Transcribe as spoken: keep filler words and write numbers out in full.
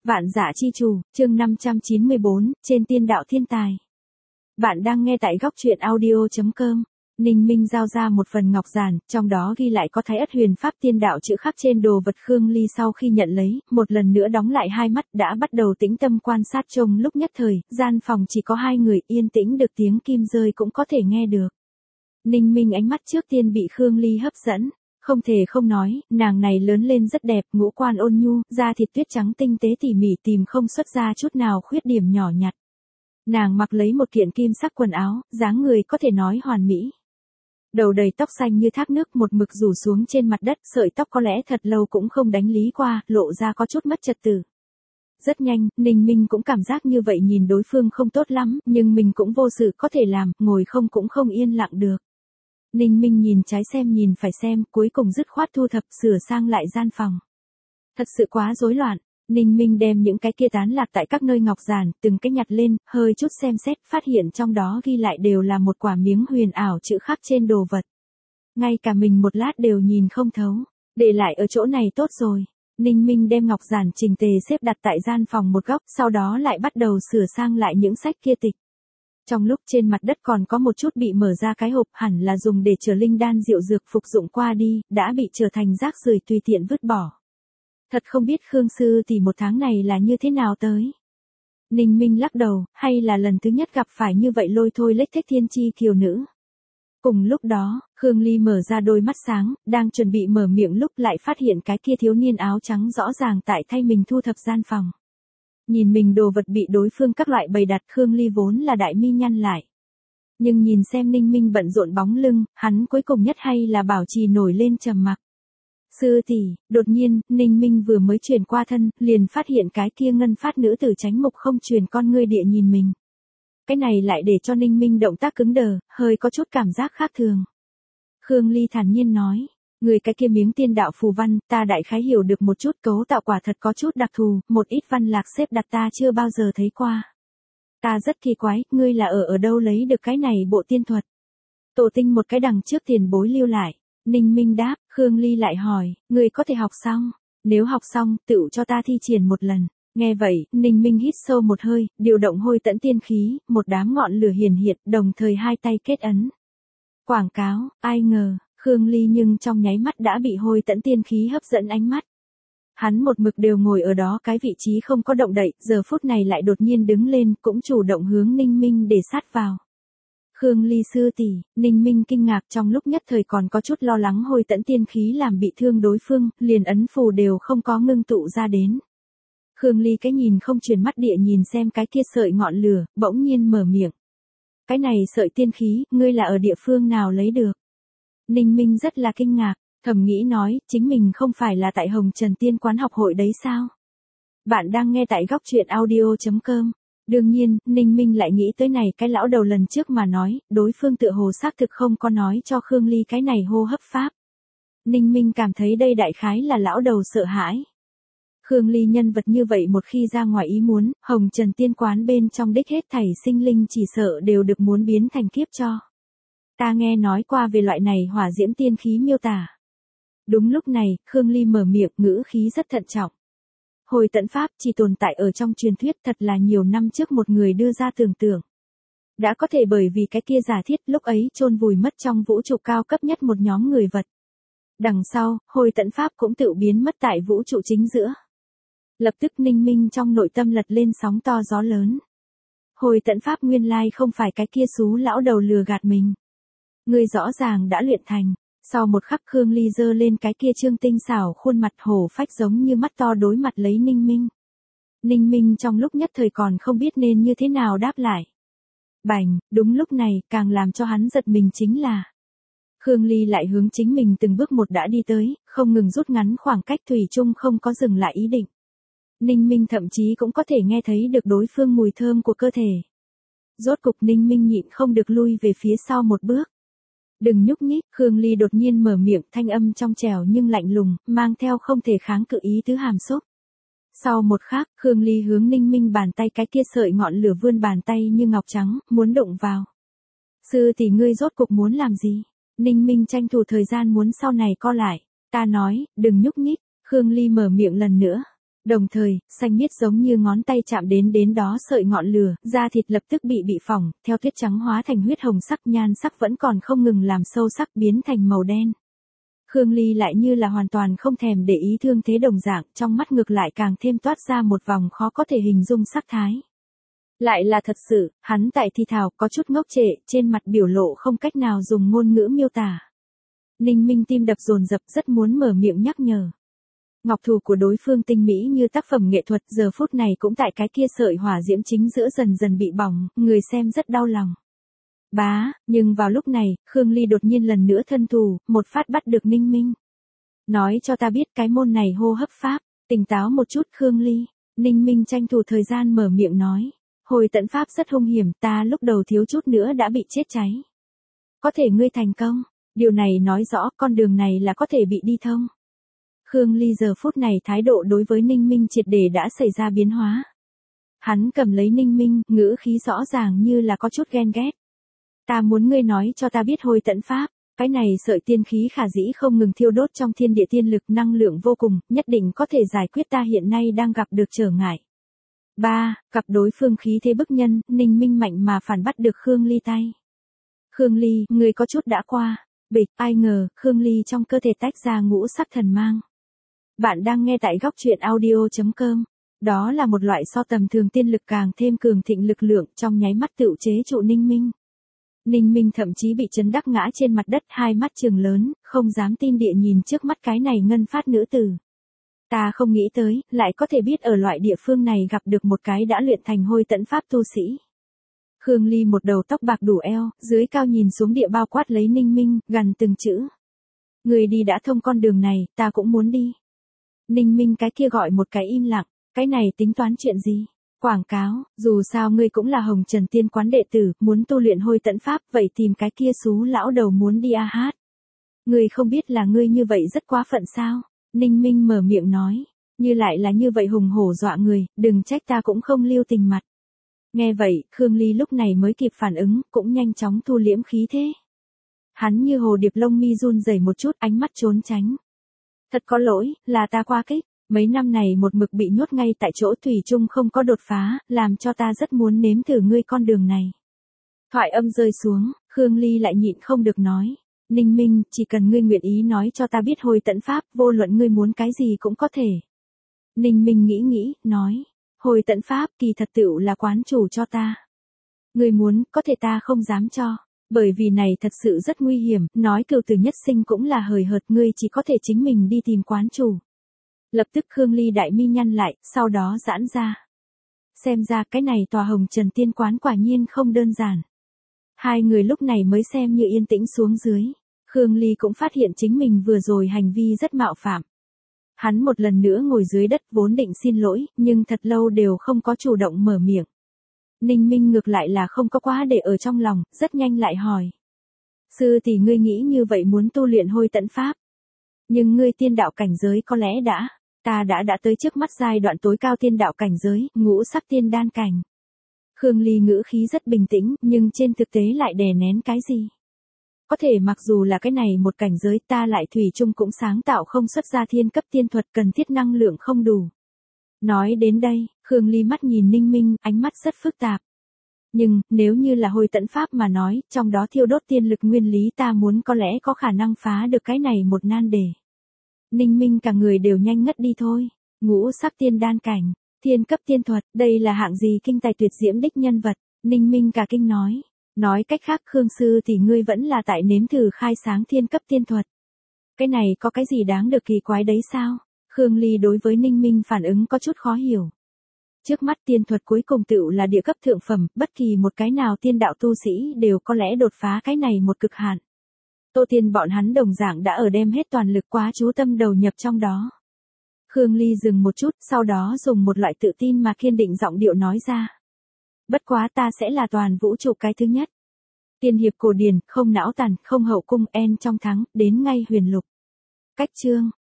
Vạn Dã Chi Chủ, chương năm trăm chín mươi bốn, trên tiên đạo thiên tài. Bạn đang nghe tại góc truyện audio chấm com. Ninh Minh giao ra một phần ngọc giản, trong đó ghi lại có Thái Ất Huyền Pháp tiên đạo chữ khắc trên đồ vật. Khương Ly sau khi nhận lấy, một lần nữa đóng lại hai mắt, đã bắt đầu tĩnh tâm quan sát. Trong lúc nhất thời, gian phòng chỉ có hai người, yên tĩnh được tiếng kim rơi cũng có thể nghe được. Ninh Minh ánh mắt trước tiên bị Khương Ly hấp dẫn. Không thể không nói, nàng này lớn lên rất đẹp, ngũ quan ôn nhu, da thịt tuyết trắng tinh tế tỉ mỉ, tìm không xuất ra chút nào khuyết điểm nhỏ nhặt. Nàng mặc lấy một kiện kim sắc quần áo, dáng người có thể nói hoàn mỹ. Đầu đầy tóc xanh như thác nước, một mực rủ xuống trên mặt đất, sợi tóc có lẽ thật lâu cũng không đánh lý qua, lộ ra có chút mất trật tự. Rất nhanh, Ninh Minh cũng cảm giác như vậy nhìn đối phương không tốt lắm, nhưng mình cũng vô sự có thể làm, ngồi không cũng không yên lặng được. Ninh Minh nhìn trái xem nhìn phải xem, cuối cùng dứt khoát thu thập sửa sang lại gian phòng. Thật sự quá rối loạn, Ninh Minh đem những cái kia tán lạc tại các nơi ngọc giản, từng cái nhặt lên, hơi chút xem xét, phát hiện trong đó ghi lại đều là một quả miếng huyền ảo chữ khắc trên đồ vật. Ngay cả mình một lát đều nhìn không thấu, để lại ở chỗ này tốt rồi. Ninh Minh đem ngọc giản chỉnh tề xếp đặt tại gian phòng một góc, sau đó lại bắt đầu sửa sang lại những sách kia tịch. Trong lúc trên mặt đất còn có một chút bị mở ra cái hộp, hẳn là dùng để chứa linh đan diệu dược phục dụng qua đi, đã bị trở thành rác rưởi tùy tiện vứt bỏ. Thật không biết Khương sư tỷ một tháng này là như thế nào tới. Ninh Minh lắc đầu, hay là lần thứ nhất gặp phải như vậy lôi thôi lếch thếch thiên chi kiều nữ. Cùng lúc đó, Khương Ly mở ra đôi mắt sáng, đang chuẩn bị mở miệng lúc lại phát hiện cái kia thiếu niên áo trắng rõ ràng tại thay mình thu thập gian phòng. Nhìn mình đồ vật bị đối phương các loại bày đặt, Khương Ly vốn là đại mi nhăn lại. Nhưng nhìn xem Ninh Minh bận rộn bóng lưng, hắn cuối cùng nhất hay là bảo trì nổi lên trầm mặc. Sư tỷ, đột nhiên, Ninh Minh vừa mới chuyển qua thân, liền phát hiện cái kia ngân phát nữ tử tránh mục không truyền con ngươi địa nhìn mình. Cái này lại để cho Ninh Minh động tác cứng đờ, hơi có chút cảm giác khác thường. Khương Ly thản nhiên nói. Người cái kia miếng tiên đạo phù văn, ta đại khái hiểu được một chút, cấu tạo quả thật có chút đặc thù, một ít văn lạc xếp đặt ta chưa bao giờ thấy qua. Ta rất kỳ quái, ngươi là ở ở đâu lấy được cái này bộ tiên thuật? Tổ tinh một cái đằng trước tiền bối lưu lại. Ninh Minh đáp, Khương Ly lại hỏi, ngươi có thể học xong? Nếu học xong, tựu cho ta thi triển một lần. Nghe vậy, Ninh Minh hít sâu một hơi, điều động hôi tẫn tiên khí, một đám ngọn lửa hiển hiện, đồng thời hai tay kết ấn. Quảng cáo, ai ngờ. Khương Ly nhưng trong nháy mắt đã bị hôi tẫn tiên khí hấp dẫn ánh mắt. Hắn một mực đều ngồi ở đó cái vị trí không có động đậy, giờ phút này lại đột nhiên đứng lên, cũng chủ động hướng Ninh Minh để sát vào. Khương Ly sư tỷ, Ninh Minh kinh ngạc, trong lúc nhất thời còn có chút lo lắng hôi tẫn tiên khí làm bị thương đối phương, liền ấn phù đều không có ngưng tụ ra đến. Khương Ly cái nhìn không chuyển mắt địa nhìn xem cái kia sợi ngọn lửa, bỗng nhiên mở miệng. Cái này sợi tiên khí, ngươi là ở địa phương nào lấy được? Ninh Minh rất là kinh ngạc, thầm nghĩ nói, chính mình không phải là tại Hồng Trần Tiên Quán học hội đấy sao? Bạn đang nghe tại góc truyện audio chấm com. Đương nhiên, Ninh Minh lại nghĩ tới này cái lão đầu lần trước mà nói, đối phương tựa hồ xác thực không có nói cho Khương Ly cái này hô hấp pháp. Ninh Minh cảm thấy đây đại khái là lão đầu sợ hãi. Khương Ly nhân vật như vậy một khi ra ngoài ý muốn, Hồng Trần Tiên Quán bên trong đích hết thảy sinh linh chỉ sợ đều được muốn biến thành kiếp cho. Ta nghe nói qua về loại này hỏa diễm tiên khí miêu tả. Đúng lúc này, Khương Ly mở miệng, ngữ khí rất thận trọng. Hồi tận pháp chỉ tồn tại ở trong truyền thuyết, thật là nhiều năm trước một người đưa ra tưởng tượng. Đã có thể bởi vì cái kia giả thiết lúc ấy chôn vùi mất trong vũ trụ cao cấp nhất một nhóm người vật. Đằng sau, hồi tận pháp cũng tự biến mất tại vũ trụ chính giữa. Lập tức Ninh Minh trong nội tâm lật lên sóng to gió lớn. Hồi tận pháp nguyên lai không phải cái kia xú lão đầu lừa gạt mình. Người rõ ràng đã luyện thành. Sau một khắc Khương Ly giơ lên cái kia trương tinh xảo khuôn mặt hổ phách giống như mắt to đối mặt lấy Ninh Minh. Ninh Minh trong lúc nhất thời còn không biết nên như thế nào đáp lại. Bành, đúng lúc này, càng làm cho hắn giật mình chính là. Khương Ly lại hướng chính mình từng bước một đã đi tới, không ngừng rút ngắn khoảng cách, thủy chung không có dừng lại ý định. Ninh Minh thậm chí cũng có thể nghe thấy được đối phương mùi thơm của cơ thể. Rốt cục Ninh Minh nhịn không được lui về phía sau một bước. Đừng nhúc nhích, Khương Ly đột nhiên mở miệng, thanh âm trong trẻo nhưng lạnh lùng, mang theo không thể kháng cự ý tứ hàm xúc. Sau một khắc, Khương Ly hướng Ninh Minh bàn tay cái kia sợi ngọn lửa vươn bàn tay như ngọc trắng, muốn đụng vào. Sư tỷ ngươi rốt cục muốn làm gì? Ninh Minh tranh thủ thời gian muốn sau này co lại. Ta nói, đừng nhúc nhích, Khương Ly mở miệng lần nữa. Đồng thời, xanh miết giống như ngón tay chạm đến đến đó sợi ngọn lửa, da thịt lập tức bị bị phỏng, theo tuyết trắng hóa thành huyết hồng sắc, nhan sắc vẫn còn không ngừng làm sâu sắc biến thành màu đen. Khương Ly lại như là hoàn toàn không thèm để ý thương thế đồng dạng, trong mắt ngược lại càng thêm toát ra một vòng khó có thể hình dung sắc thái. Lại là thật sự, hắn tại thi thào có chút ngốc trệ, trên mặt biểu lộ không cách nào dùng ngôn ngữ miêu tả. Ninh Minh tim đập dồn dập rất muốn mở miệng nhắc nhở. Ngọc thủ của đối phương tinh mỹ như tác phẩm nghệ thuật, giờ phút này cũng tại cái kia sợi hỏa diễm chính giữa dần dần bị bỏng, người xem rất đau lòng. Bá, nhưng vào lúc này, Khương Ly đột nhiên lần nữa thân thủ, một phát bắt được Ninh Minh. Nói cho ta biết cái môn này hô hấp pháp, tỉnh táo một chút Khương Ly. Ninh Minh tranh thủ thời gian mở miệng nói. Hồi tận pháp rất hung hiểm, ta lúc đầu thiếu chút nữa đã bị chết cháy. Có thể ngươi thành công, điều này nói rõ con đường này là có thể bị đi thông. Khương Ly giờ phút này thái độ đối với Ninh Minh triệt để đã xảy ra biến hóa. Hắn cầm lấy Ninh Minh, ngữ khí rõ ràng như là có chút ghen ghét. Ta muốn ngươi nói cho ta biết hồi tận pháp, cái này sợi tiên khí khả dĩ không ngừng thiêu đốt trong thiên địa tiên lực năng lượng vô cùng, nhất định có thể giải quyết ta hiện nay đang gặp được trở ngại. Ba, gặp đối phương khí thế bức nhân, Ninh Minh mạnh mà phản bắt được Khương Ly tay. Khương Ly, ngươi có chút đã qua. Bịch, ai ngờ, Khương Ly trong cơ thể tách ra ngũ sắc thần mang. Bạn đang nghe tại góc truyện audio chấm com. Đó là một loại so tầm thường tiên lực càng thêm cường thịnh lực lượng trong nháy mắt tựu chế trụ Ninh Minh. Ninh Minh thậm chí bị chấn đắc ngã trên mặt đất, hai mắt trừng lớn, không dám tin địa nhìn trước mắt cái này ngân phát nữ tử. Ta không nghĩ tới, lại có thể biết ở loại địa phương này gặp được một cái đã luyện thành hôi tẫn pháp tu sĩ. Khương Ly một đầu tóc bạc đủ eo, dưới cao nhìn xuống địa bao quát lấy Ninh Minh, gần từng chữ. Người đi đã thông con đường này, ta cũng muốn đi. Ninh Minh cái kia gọi một cái im lặng, cái này tính toán chuyện gì? Quảng cáo, dù sao ngươi cũng là Hồng Trần Tiên Quán đệ tử, muốn tu luyện hôi tẫn pháp, vậy tìm cái kia xú lão đầu muốn đi a hát. Ngươi không biết là ngươi như vậy rất quá phận sao? Ninh Minh mở miệng nói, như lại là như vậy hùng hổ dọa người, đừng trách ta cũng không lưu tình mặt. Nghe vậy, Khương Ly lúc này mới kịp phản ứng, cũng nhanh chóng thu liễm khí thế. Hắn như hồ điệp lông mi run rẩy một chút, ánh mắt trốn tránh. Thật có lỗi, là ta quá kích, mấy năm này một mực bị nhốt ngay tại chỗ thủy chung không có đột phá, làm cho ta rất muốn nếm thử ngươi con đường này. Thoại âm rơi xuống, Khương Ly lại nhịn không được nói. Ninh Minh, chỉ cần ngươi nguyện ý nói cho ta biết hồi tận pháp, vô luận ngươi muốn cái gì cũng có thể. Ninh Minh nghĩ nghĩ, nói. Hồi tận pháp kỳ thật tựu là quán chủ cho ta. Ngươi muốn, có thể ta không dám cho. Bởi vì này thật sự rất nguy hiểm, nói cửu tử nhất sinh cũng là hời hợt, ngươi chỉ có thể chính mình đi tìm quán chủ. Lập tức Khương Ly đại mi nhăn lại, sau đó giãn ra. Xem ra cái này tòa Hồng Trần Tiên Quán quả nhiên không đơn giản. Hai người lúc này mới xem như yên tĩnh xuống dưới. Khương Ly cũng phát hiện chính mình vừa rồi hành vi rất mạo phạm. Hắn một lần nữa ngồi dưới đất vốn định xin lỗi, nhưng thật lâu đều không có chủ động mở miệng. Ninh Minh ngược lại là không có quá để ở trong lòng, rất nhanh lại hỏi. Sư tỷ ngươi nghĩ như vậy muốn tu luyện hôi tẫn pháp. Nhưng ngươi tiên đạo cảnh giới có lẽ đã, ta đã đã tới trước mắt giai đoạn tối cao tiên đạo cảnh giới, ngũ sắc tiên đan cảnh. Khương Ly ngữ khí rất bình tĩnh, nhưng trên thực tế lại đè nén cái gì? Có thể mặc dù là cái này một cảnh giới ta lại thủy chung cũng sáng tạo không xuất ra thiên cấp tiên thuật cần thiết năng lượng không đủ. Nói đến đây, Khương Ly mắt nhìn Ninh Minh, ánh mắt rất phức tạp. Nhưng, nếu như là hồi tận pháp mà nói, trong đó thiêu đốt tiên lực nguyên lý ta muốn có lẽ có khả năng phá được cái này một nan đề. Ninh Minh cả người đều nhanh ngất đi thôi. Ngũ sắc tiên đan cảnh, thiên cấp tiên thuật, đây là hạng gì kinh tài tuyệt diễm đích nhân vật. Ninh Minh cả kinh nói. Nói cách khác Khương sư thì ngươi vẫn là tại nếm thử khai sáng thiên cấp tiên thuật. Cái này có cái gì đáng được kỳ quái đấy sao? Khương Ly đối với Ninh Minh phản ứng có chút khó hiểu. Trước mắt tiên thuật cuối cùng tựu là địa cấp thượng phẩm, bất kỳ một cái nào tiên đạo tu sĩ đều có lẽ đột phá cái này một cực hạn. Tô Tiên bọn hắn đồng dạng đã ở đem hết toàn lực quá chú tâm đầu nhập trong đó. Khương Ly dừng một chút, sau đó dùng một loại tự tin mà kiên định giọng điệu nói ra. Bất quá ta sẽ là toàn vũ trụ cái thứ nhất. Tiên hiệp cổ điển, không não tàn, không hậu cung, en trong thắng, đến ngay huyền lục. Cách chương.